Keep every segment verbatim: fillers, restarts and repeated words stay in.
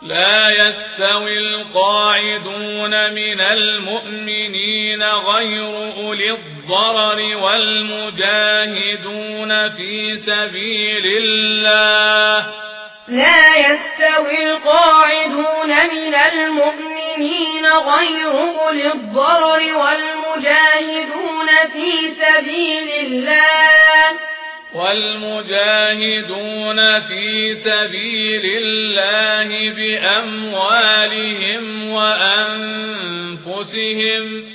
لا يستوي القاعدون من المؤمنين غير أولي الضرر والمجاهدون في سبيل الله لا يستوي القاعدون من المؤمنين غير أولي الضرر والمجاهدون في سبيل الله والمجاهدون في سبيل الله بأموالهم وأنفسهم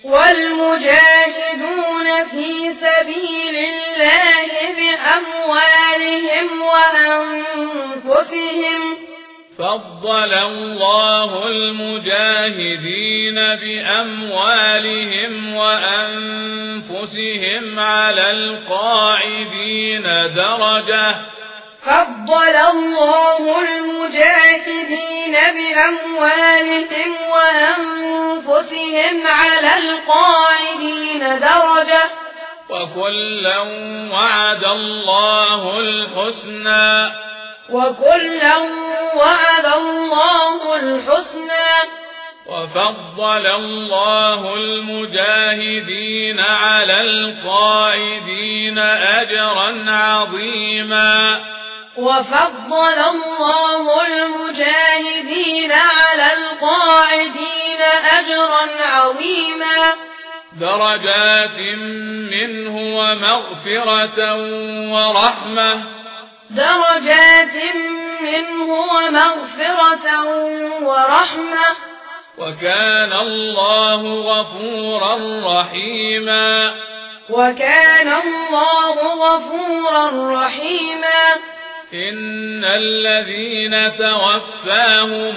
والمجاهدون في سبيل الله بأموالهم وأنفسهم فضل الله المجاهدين بأموالهم وأنفسهم على القاعدين درجة فضل الله المجاهدين بأموالهم وأنفسهم على القاعدين درجة وكلا وعد الله الحسنى وكلا وعد الله الحسنى وفضل الله المجاهدين على القاعدين أجرا عظيما وفضل الله المجاهدين على القاعدين أجرا عظيما درجات منه ومغفرة ورحمة درجات منه ومغفرة ورحمة وكان الله غفورا رحيما وكان الله غفورا رحيما إن الذين توفاهم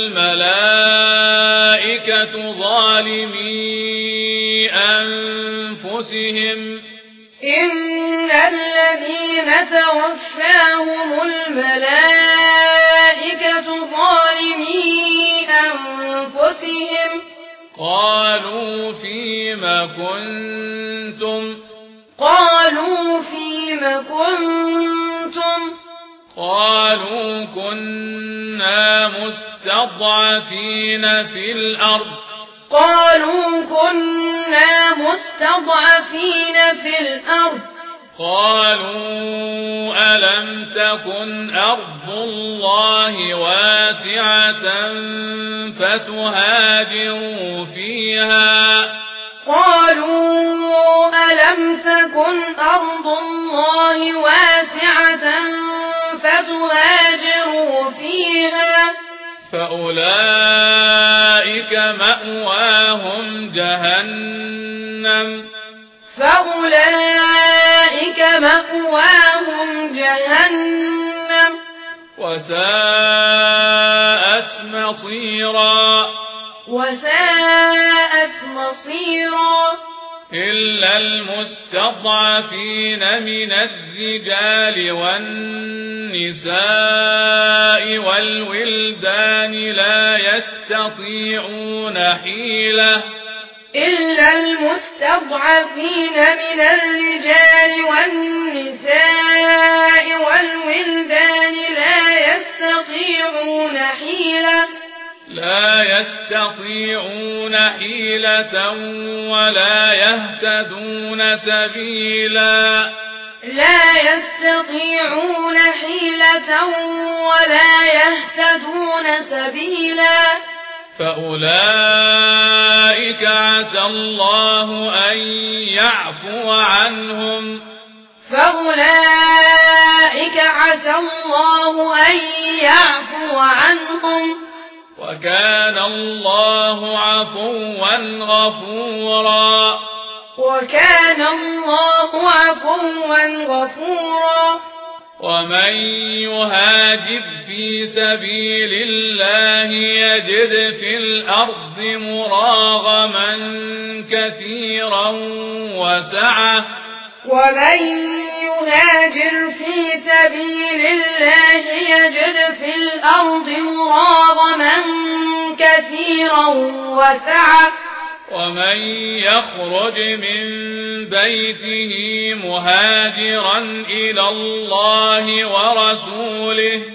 الملائكة ظالمي أنفسهم إن الذين توفاهم الملائكة ظالمي أنفسهم قالوا فيم كنتم قالوا فيم كنتم قالوا كنا مستضعفين في الأرض قالوا كنا مستضعفين في الأرض قالوا ألم تكن أرض الله واسعة فتهاجروا فيها قالوا ألم تكن أرض الله واسعة فتهاجروا فيها فأولئك مأواهم جهنم فأولئك مأواهم جهنم وساءت مصيرا وساءت مصيرا إلا المستضعفين من الرجال والنساء والولدان لا يستطيعون حيلة إلا المستضعفين من الرجال والنساء والولدان لا يستطيعون حيلة لا يستطيعون حيلة ولا يهتدون سبيلا لا يستطيعون حيلة ولا يهتدون سبيلا فأولئك عسى الله أن يعفو عنهم فأولئك عسى الله أن يعفو عنهم وكان الله عفوا غفورا وكان الله عفوا غفورا ومن يهاجر في سبيل الله يجد في الأرض مراغما كثيرا وسعة ومن يهاجر في سبيل الله يجد في الأرض مراغما كثيرا وسعة ومن يخرج من بيته مهاجرا إلى الله ورسوله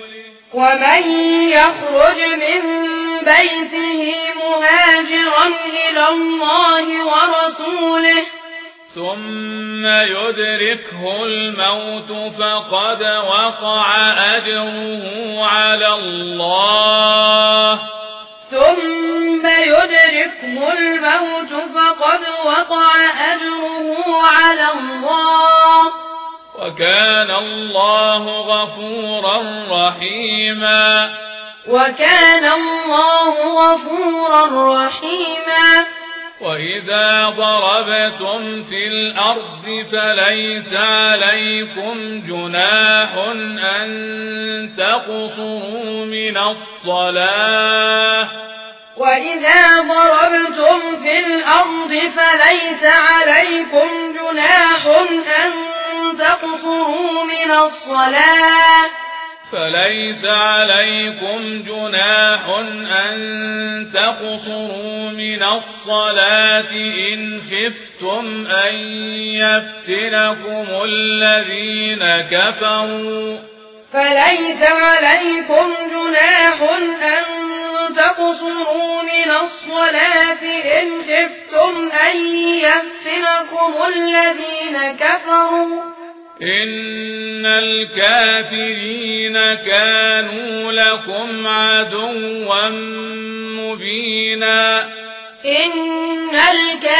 ومن يخرج من بيته مهاجرا إلى الله ورسوله ثم يدركه الموت فقد وقع أجره على الله ثم يدركه الموت فقد وقع أجره على الله وكان الله غفورا رحيما وكان الله غفورا رحيما وإذا ضربتم في الأرض فليس عليكم جناح أن تقصروا من الصلاة وإذا ضربتم في الأرض فليس عليكم جناح أن تقصروا من الصلاة فليس عليكم جناح أن تقصروا من الصلاة إن خفتم أن يفتنكم الذين كفروا فليس عليكم جناح أن تقصروا من الصلاة إن خفتم أن يفتنكم الذين كفروا إن الكافرين كانوا لكم عدوا مبينا إن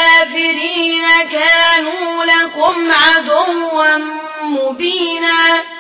الكافرين كانوا لكم عدوا مبينا